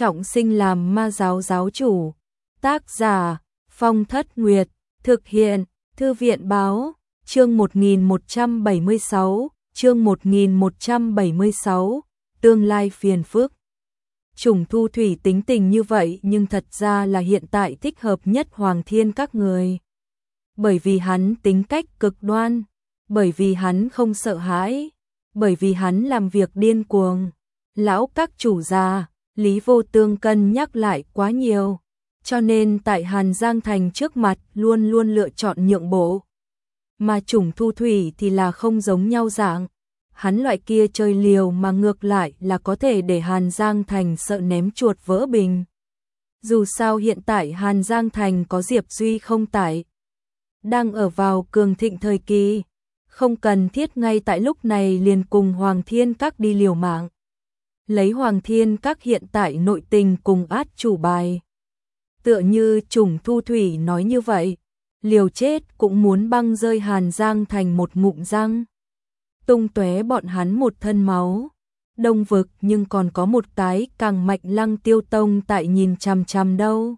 trọng sinh làm ma giáo giáo chủ. Tác giả Phong Thất Nguyệt, thực hiện Thư viện báo, chương 1176, tương lai phiền phức. Trùng Thu Thủy tính tình như vậy nhưng thật ra là hiện tại thích hợp nhất Hoàng Thiên các người. Bởi vì hắn tính cách cực đoan, bởi vì hắn không sợ hãi, bởi vì hắn làm việc điên cuồng. Lão các chủ già, Lý Vô Tương cân nhắc lại quá nhiều, cho nên tại Hàn Giang Thành trước mặt luôn luôn lựa chọn nhượng bộ. Mà Trùng Thu Thủy thì là không giống nhau dạng, hắn loại kia chơi liều mà ngược lại là có thể để Hàn Giang Thành sợ ném chuột vỡ bình. Dù sao hiện tại Hàn Giang Thành có Diệp Duy không tại, đang ở vào cường thịnh thời kỳ, không cần thiết ngay tại lúc này liền cùng Hoàng Thiên các đi liều mạng. Lấy Hoàng Thiên các hiện tại nội tình cùng át chủ bài. Tựa như Trùng Thu Thủy nói như vậy, liều chết cũng muốn băng rơi Hàn Giang Thành một ngụm răng. Tung tóe bọn hắn một thân máu. Đông vực nhưng còn có một cái càng mạnh Lăng Tiêu Tông tại nhìn chằm chằm đâu.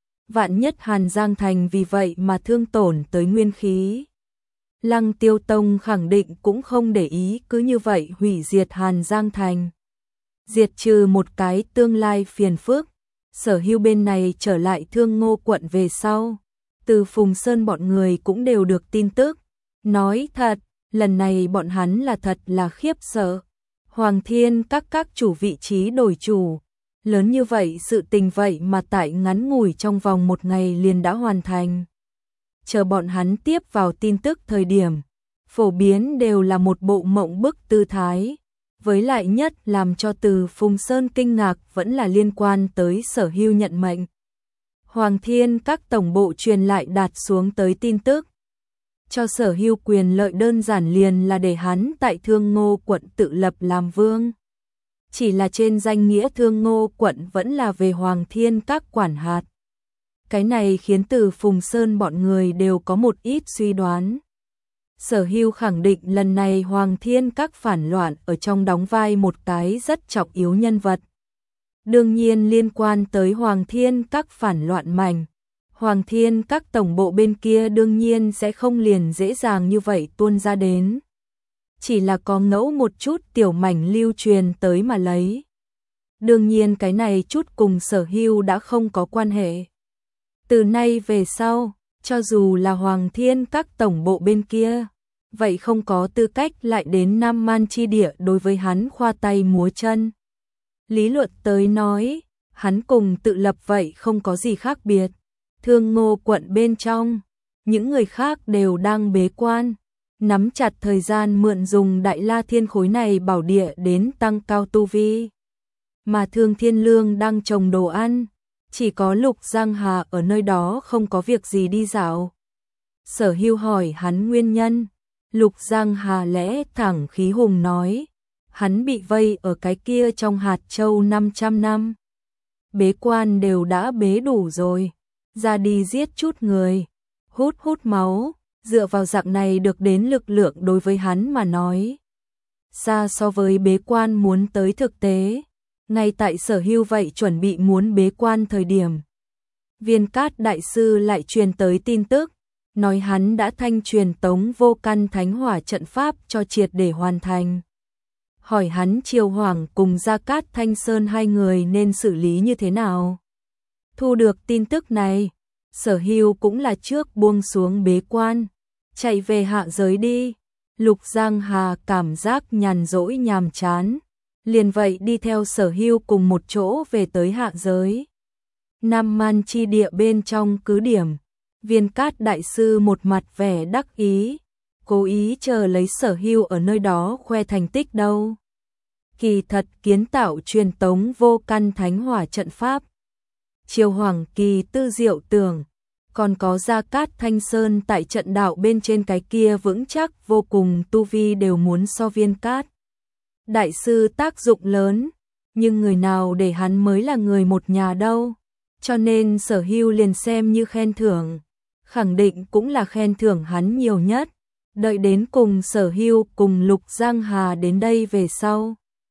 Vạn nhất Hàn Giang Thành vì vậy mà thương tổn tới nguyên khí. Lăng Tiêu Tông khẳng định cũng không để ý cứ như vậy hủy diệt Hàn Giang Thành. Diệt trừ một cái tương lai phiền phức. Sở Hưu bên này trở lại Thương Ngô quận về sau. Từ Phùng Sơn bọn người cũng đều được tin tức. Nói thật, lần này bọn hắn là thật là khiếp sợ. Hoàng Thiên các chủ vị trí đổi chủ. Lớn như vậy sự tình vậy mà tại ngắn ngủi trong vòng một ngày liền đã hoàn thành. Chờ bọn hắn tiếp vào tin tức thời điểm, phổ biến đều là một bộ mộng bức tư thái. Với lại nhất làm cho Từ Phùng Sơn kinh ngạc vẫn là liên quan tới Sở Hưu nhận mệnh. Hoàng Thiên các tổng bộ truyền lại đạt xuống tới tin tức. Cho Sở Hưu quyền lợi đơn giản liền là để hắn tại Thương Ngô quận tự lập làm vương. Chỉ là trên danh nghĩa Thương Ngô quận vẫn là về Hoàng Thiên các quản hạt. Cái này khiến Từ Phùng Sơn bọn người đều có một ít suy đoán. Sở Hưu khẳng định lần này Hoàng Thiên các phản loạn ở trong đóng vai một cái rất trọng yếu nhân vật. Đương nhiên liên quan tới Hoàng Thiên các phản loạn mảnh. Hoàng Thiên các tổng bộ bên kia đương nhiên sẽ không liền dễ dàng như vậy tuôn ra đến. Chỉ là có ngẫu một chút tiểu mảnh lưu truyền tới mà lấy. Đương nhiên cái này chút cùng Sở Hưu đã không có quan hệ. Từ nay về sau, cho dù là Hoàng Thiên các tổng bộ bên kia, vậy không có tư cách lại đến Nam Man chi địa đối với hắn khoa tay múa chân. Lý luận tới nói, hắn cùng tự lập vậy không có gì khác biệt. Thương Ngô quận bên trong, những người khác đều đang bế quan, nắm chặt thời gian mượn dùng Đại La Thiên khối này bảo địa đến tăng cao tu vi. Mà Thương Thiên Lương đang trồng đồ ăn, chỉ có Lục Giang Hà ở nơi đó không có việc gì đi dạo. Sở Hưu hỏi hắn nguyên nhân, Lục Giang Hà lẽ thẳng khí hùng nói, hắn bị vây ở cái kia trong hạt châu 500 năm. Bế quan đều đã bế đủ rồi, ra đi giết chút người, hút máu, dựa vào dạng này được đến lực lượng đối với hắn mà nói. Xa so với bế quan muốn tới thực tế, ngay tại Sở Hưu vậy chuẩn bị muốn bế quan thời điểm. Viên Cát Đại Sư lại truyền tới tin tức, nói hắn đã thanh truyền tống vô căn thánh hỏa trận pháp cho triệt để hoàn thành. Hỏi hắn Triều Hoàng cùng Gia Cát Thanh Sơn hai người nên xử lý như thế nào. Thu được tin tức này, Sở Hưu cũng là trước buông xuống bế quan, chạy về hạ giới đi. Lục Giang Hà cảm giác nhàn rỗi nhàm chán, liền vậy đi theo Sở Hưu cùng một chỗ về tới hạ giới. Nam Man chi địa bên trong cứ điểm, Viên Cát Đại Sư một mặt vẻ đắc ý, cố ý chờ lấy Sở Hưu ở nơi đó khoe thành tích đâu. Kỳ thật kiến tạo truyền tống vô căn thánh hỏa trận pháp. Triều Hoàng kỳ tư diệu tưởng, còn có Gia Cát Thanh Sơn tại trận đạo bên trên cái kia vững chắc vô cùng tu vi đều muốn so Viên Cát Đại Sư tác dụng lớn, nhưng người nào để hắn mới là người một nhà đâu. Cho nên Sở Hưu liền xem như khen thưởng, khẳng định cũng là khen thưởng hắn nhiều nhất. Đợi đến cùng Sở Hưu cùng Lục Giang Hà đến đây về sau,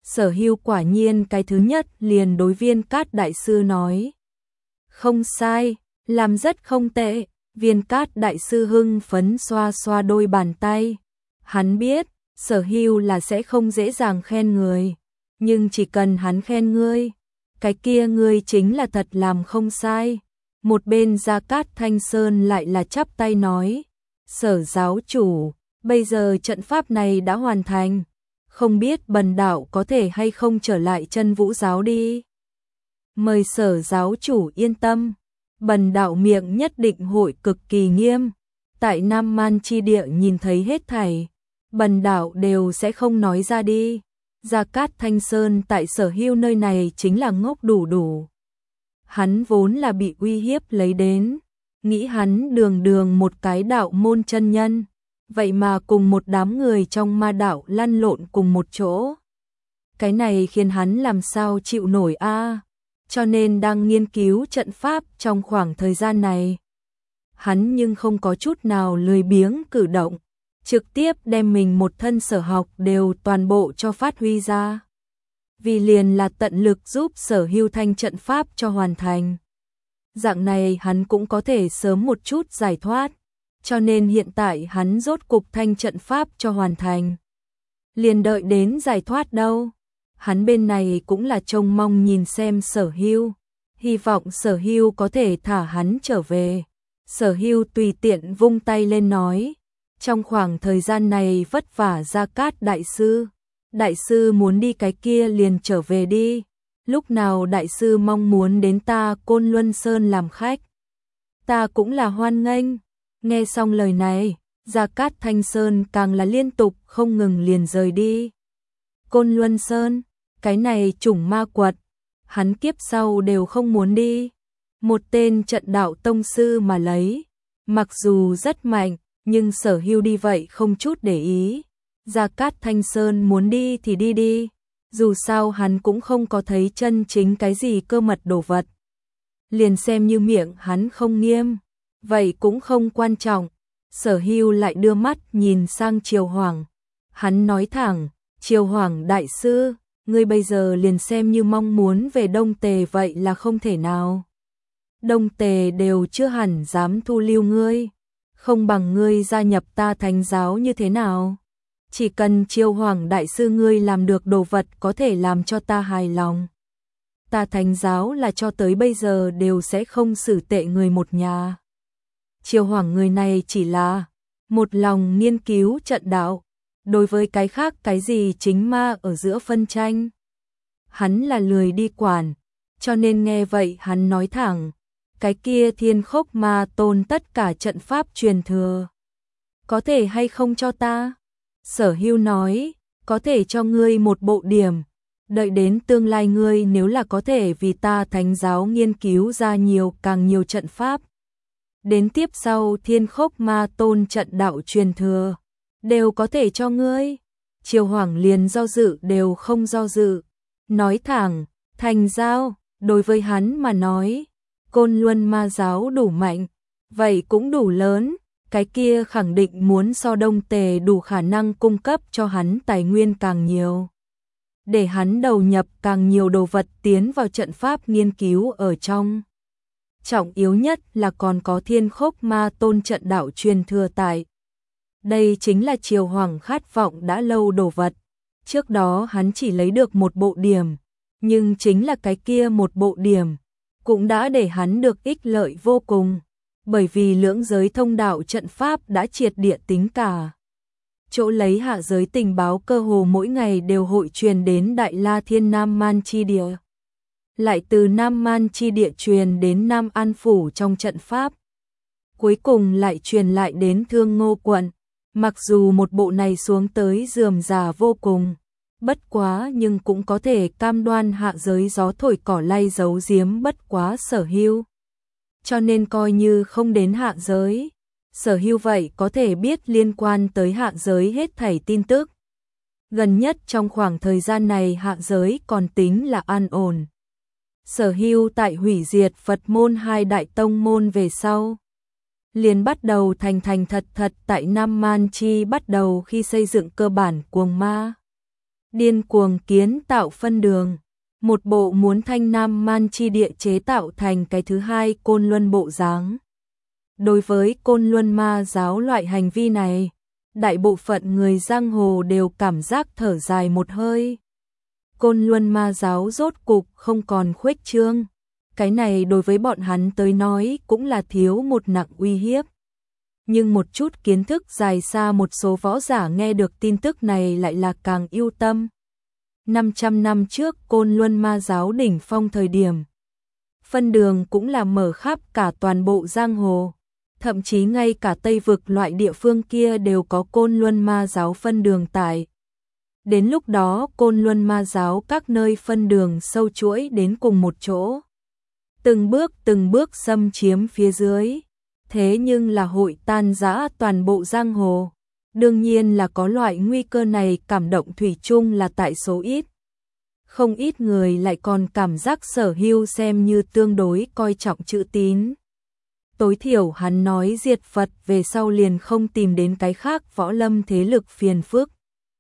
Sở Hưu quả nhiên cái thứ nhất liền đối Viên Cát đại sư nói. Không sai, làm rất không tệ. Viên Cát đại sư hưng phấn xoa xoa đôi bàn tay. Hắn biết, Sở Hưu là sẽ không dễ dàng khen người, nhưng chỉ cần hắn khen ngươi, cái kia ngươi chính là thật làm không sai. Một bên Gia Cát Thanh Sơn lại là chắp tay nói, Sở giáo chủ, bây giờ trận pháp này đã hoàn thành, không biết bần đạo có thể hay không trở lại Chân Vũ giáo đi. Mời Sở giáo chủ yên tâm, bần đạo miệng nhất định hội cực kỳ nghiêm, tại Nam Man chi địa nhìn thấy hết thảy, bần đạo đều sẽ không nói ra đi. Gia Cát Thanh Sơn tại Sở Hưu nơi này chính là ngốc đủ đủ. Hắn vốn là bị uy hiếp lấy đến, nghĩ hắn đường đường một cái đạo môn chân nhân, vậy mà cùng một đám người trong ma đạo lăn lộn cùng một chỗ. Cái này khiến hắn làm sao chịu nổi a? Cho nên đang nghiên cứu trận pháp trong khoảng thời gian này. Hắn nhưng không có chút nào lười biếng cử động, trực tiếp đem mình một thân sở học đều toàn bộ cho phát huy ra. Vì liền là tận lực giúp Sở Hưu thanh trận pháp cho hoàn thành. Dạng này hắn cũng có thể sớm một chút giải thoát, cho nên hiện tại hắn rốt cục thanh trận pháp cho hoàn thành. Liền đợi đến giải thoát đâu. Hắn bên này cũng là trông mong nhìn xem Sở Hưu, hy vọng Sở Hưu có thể thả hắn trở về. Sở Hưu tùy tiện vung tay lên nói, trong khoảng thời gian này vất vả Gia Cát đại sư muốn đi cái kia liền trở về đi, lúc nào đại sư mong muốn đến ta Côn Luân Sơn làm khách, ta cũng là hoan nghênh. Nghe xong lời này, Gia Cát Thanh Sơn càng là liên tục không ngừng liền rời đi. Côn Luân Sơn, cái này chủng ma quật, hắn kiếp sau đều không muốn đi. Một tên trận đạo tông sư mà lấy, mặc dù rất mạnh, nhưng Sở Hưu đi vậy không chút để ý. Gia Cát Thanh Sơn muốn đi thì đi đi, dù sao hắn cũng không có thấy chân chính cái gì cơ mật đồ vật. Liền xem như miệng hắn không nghiêm, vậy cũng không quan trọng. Sở Hưu lại đưa mắt nhìn sang Triều Hoàng. Hắn nói thẳng, Triều Hoàng đại sư, ngươi bây giờ liền xem như mong muốn về Đông Tề vậy là không thể nào. Đông Tề đều chưa hẳn dám thu lưu ngươi, không bằng ngươi gia nhập ta Thánh giáo như thế nào. Chỉ cần Triều Hoàng đại sư ngươi làm được đồ vật có thể làm cho ta hài lòng. Ta Thánh giáo là cho tới bây giờ đều sẽ không xử tệ người một nhà. Triều Hoàng người này chỉ là một lòng nghiên cứu trận đạo, đối với cái khác cái gì chính ma ở giữa phân tranh, hắn là lười đi quản, cho nên nghe vậy hắn nói thẳng, cái kia Thiên Khốc Ma Tôn tất cả trận pháp truyền thừa, có thể hay không cho ta? Sở Hưu nói, có thể cho ngươi một bộ điểm, đợi đến tương lai ngươi nếu là có thể vì ta Thánh giáo nghiên cứu ra càng nhiều trận pháp. Đến tiếp sau Thiên Khốc Ma Tôn trận đạo truyền thừa, đều có thể cho ngươi. Triều Hoàng liền do dự đều không do dự, nói thẳng, Thành giáo, đối với hắn mà nói, Côn Luân ma giáo đủ mạnh, vậy cũng đủ lớn, cái kia khẳng định muốn so Đông Tề đủ khả năng cung cấp cho hắn tài nguyên càng nhiều. Để hắn đầu nhập càng nhiều đồ vật tiến vào trận pháp nghiên cứu ở trong. Trọng yếu nhất là còn có Thiên Khốc Ma Tôn trận đạo truyền thừa tại. Đây chính là Triều Hoàng khát vọng đã lâu đồ vật. Trước đó hắn chỉ lấy được một bộ điểm, nhưng chính là cái kia một bộ điểm, cũng đã để hắn được ích lợi vô cùng, bởi vì lưỡng giới thông đạo trận pháp đã triệt địa tính cả. Chỗ lấy hạ giới tình báo cơ hồ mỗi ngày đều hội truyền đến Đại La Thiên Nam Man chi địa. Lại từ Nam Man chi địa truyền đến Nam An Phủ trong trận pháp. Cuối cùng lại truyền lại đến Thương Ngô quận. Mặc dù một bộ này xuống tới rườm rà vô cùng, bất quá nhưng cũng có thể cam đoan hạ giới gió thổi cỏ lay giấu giếm bất quá Sở Hưu. Cho nên coi như không đến hạ giới, Sở Hưu vậy có thể biết liên quan tới hạ giới hết thảy tin tức. Gần nhất trong khoảng thời gian này hạ giới còn tính là an ổn. Sở Hưu tại hủy diệt Phật môn hai đại tông môn về sau, liền bắt đầu thành thật tại Nam Man Chi bắt đầu khi xây dựng cơ bản cuồng ma. điên cuồng kiến tạo phân đường, một bộ muốn thanh nam man chi địa chế tạo thành cái thứ hai Côn Luân bộ dáng. Đối với Côn Luân ma giáo loại hành vi này, đại bộ phận người giang hồ đều cảm giác thở dài một hơi. Côn Luân ma giáo rốt cục không còn khuếch trương, cái này đối với bọn hắn tới nói cũng là thiếu một nặng uy hiếp. Nhưng một chút kiến thức dài xa một số võ giả nghe được tin tức này lại là càng yêu tâm. 500 năm trước Côn Luân ma giáo đỉnh phong thời điểm, phân đường cũng là mở khắp cả toàn bộ giang hồ, thậm chí ngay cả Tây vực loại địa phương kia đều có Côn Luân ma giáo phân đường tại. Đến lúc đó Côn Luân ma giáo các nơi phân đường sâu chuỗi đến cùng một chỗ, từng bước xâm chiếm phía dưới, thế nhưng là hội tan rã toàn bộ giang hồ. Đương nhiên là có loại nguy cơ này, cảm động thủy chung là tại số ít. Không ít người lại còn cảm giác Sở Hưu xem như tương đối coi trọng chữ tín. Tối thiểu hắn nói diệt Phật về sau liền không tìm đến cái khác võ lâm thế lực phiền phức.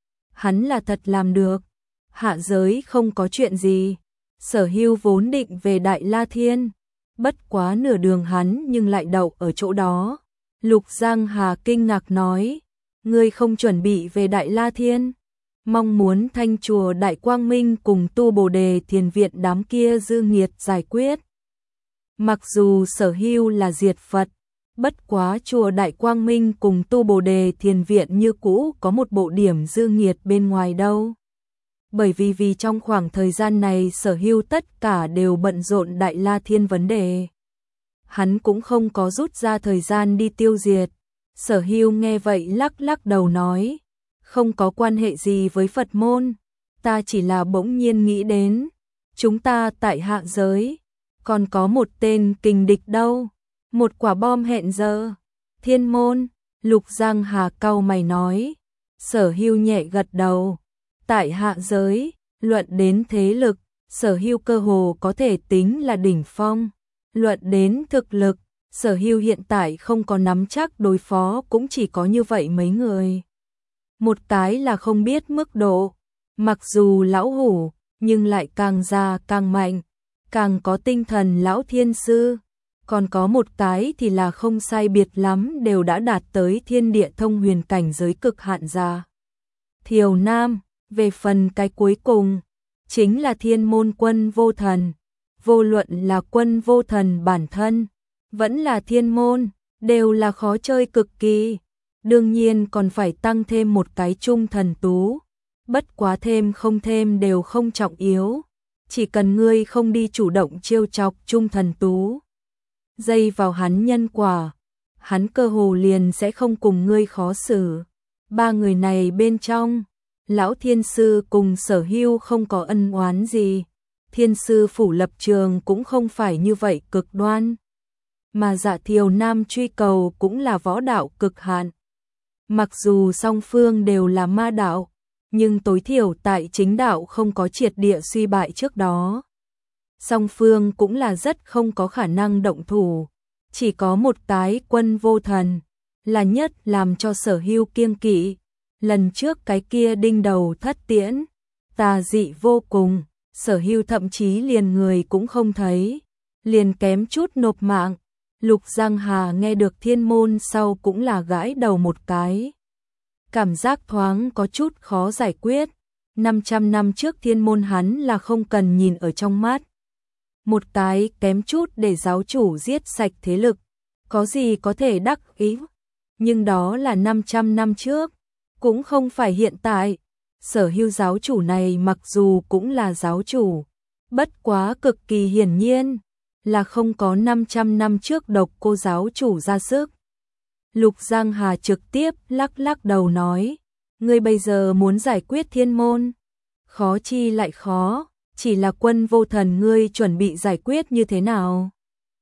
Hắn là thật làm được. Hạ giới không có chuyện gì. Sở Hưu vốn định về Đại La Thiên, bất quá nửa đường hắn nhưng lại đậu ở chỗ đó. Lục Giang Hà kinh ngạc nói, ngươi không chuẩn bị về Đại La Thiên, mong muốn thanh chùa Đại Quang Minh cùng tu Bồ Đề Thiền Viện đám kia dư nghiệt giải quyết. Mặc dù Sở Hưu là diệt Phật, bất quá chùa Đại Quang Minh cùng tu Bồ Đề Thiền Viện như cũ có một bộ điểm dư nghiệt bên ngoài đâu. Bởi vì trong khoảng thời gian này Sở Hưu tất cả đều bận rộn Đại La Thiên vấn đề. Hắn cũng không có rút ra thời gian đi tiêu diệt. Sở Hưu nghe vậy lắc lắc đầu nói, không có quan hệ gì với Phật môn, ta chỉ là bỗng nhiên nghĩ đến, chúng ta tại hạ giới, còn có một tên kình địch đâu, một quả bom hẹn giờ. Thiên môn, Lục Giang Hà cau mày nói. Sở Hưu nhẹ gật đầu, tại hạ giới, luận đến thế lực, Sở Hưu cơ hồ có thể tính là đỉnh phong. Luận đến thực lực, Sở Hưu hiện tại không có nắm chắc đối phó cũng chỉ có như vậy mấy người. Một cái là không biết mức độ, mặc dù lão hủ, nhưng lại càng già càng mạnh, càng có tinh thần lão thiên sư. Còn có một cái thì là không sai biệt lắm đều đã đạt tới thiên địa thông huyền cảnh giới cực hạn già. Thiều Nam, về phần cái cuối cùng, chính là Thiên Môn Quân Vô Thần. Vô luận là Quân Vô Thần bản thân, vẫn là Thiên Môn, đều là khó chơi cực kỳ. Đương nhiên còn phải tăng thêm một cái Trung Thần Tú. Bất quá thêm không thêm đều không trọng yếu. Chỉ cần ngươi không đi chủ động trêu chọc Trung Thần Tú, dây vào hắn nhân quả, hắn cơ hồ liền sẽ không cùng ngươi khó xử. Ba người này bên trong, Lão Thiên Sư cùng Sở Hưu không có ân oán gì. Thiên Sư phủ lập trường cũng không phải như vậy cực đoan. Mà Dạ Thiều Nam truy cầu cũng là võ đạo cực hạn. Mặc dù song phương đều là ma đạo, nhưng tối thiểu tại chính đạo không có triệt địa suy bại trước đó. Song phương cũng là rất không có khả năng động thủ. Chỉ có một cái Quân Vô Thần là nhất làm cho Sở Hưu kiêng kỵ. Lần trước cái kia đinh đầu thất tiễn, tà dị vô cùng, Sở Hưu thậm chí liền người cũng không thấy, liền kém chút nộp mạng. Lục Giang Hà nghe được Thiên Môn sau cũng là gãi đầu một cái. Cảm giác thoáng có chút khó giải quyết. 500 năm trước Thiên Môn hắn là không cần nhìn ở trong mắt. Một cái kém chút để giáo chủ giết sạch thế lực, có gì có thể đắc ý. Nhưng đó là 500 năm trước, cũng không phải hiện tại. Sở Hưu giáo chủ này mặc dù cũng là giáo chủ, bất quá cực kỳ hiển nhiên là không có 500 năm trước Độc Cô giáo chủ ra sức. Lục Giang Hà trực tiếp lắc lắc đầu nói, ngươi bây giờ muốn giải quyết Thiên Môn, khó chi lại khó, chỉ là Quân Vô Thần ngươi chuẩn bị giải quyết như thế nào?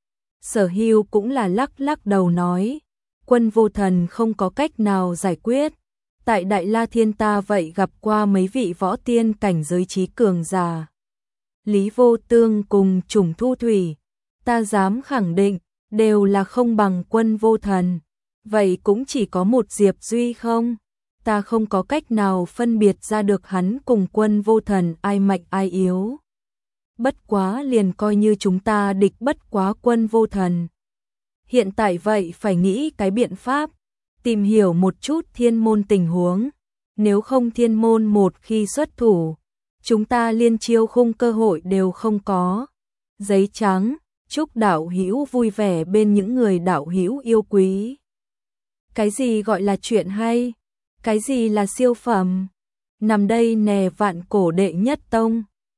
Sở Hưu cũng là lắc lắc đầu nói, Quân Vô Thần không có cách nào giải quyết. Tại Đại La Thiên ta vậy gặp qua mấy vị võ tiên cảnh giới trí cường giả. Lý Vô Tương cùng Trùng Thu Thủy, ta dám khẳng định, đều là không bằng Quân Vô Thần. Vậy cũng chỉ có một Diệp Duy không? ta không có cách nào phân biệt ra được hắn cùng Quân Vô Thần ai mạnh ai yếu. Bất quá liền coi như chúng ta địch bất quá Quân Vô Thần. Hiện tại vậy phải nghĩ cái biện pháp, tìm hiểu một chút thiên môn tình huống. Nếu không thiên môn một khi xuất thủ, chúng ta liên chiêu khung cơ hội đều không có. Giấy trắng, chúc đạo hữu vui vẻ bên những người đạo hữu yêu quý. Cái gì gọi là chuyện hay? Cái gì là siêu phẩm? Nằm đây nè vạn cổ đệ nhất tông.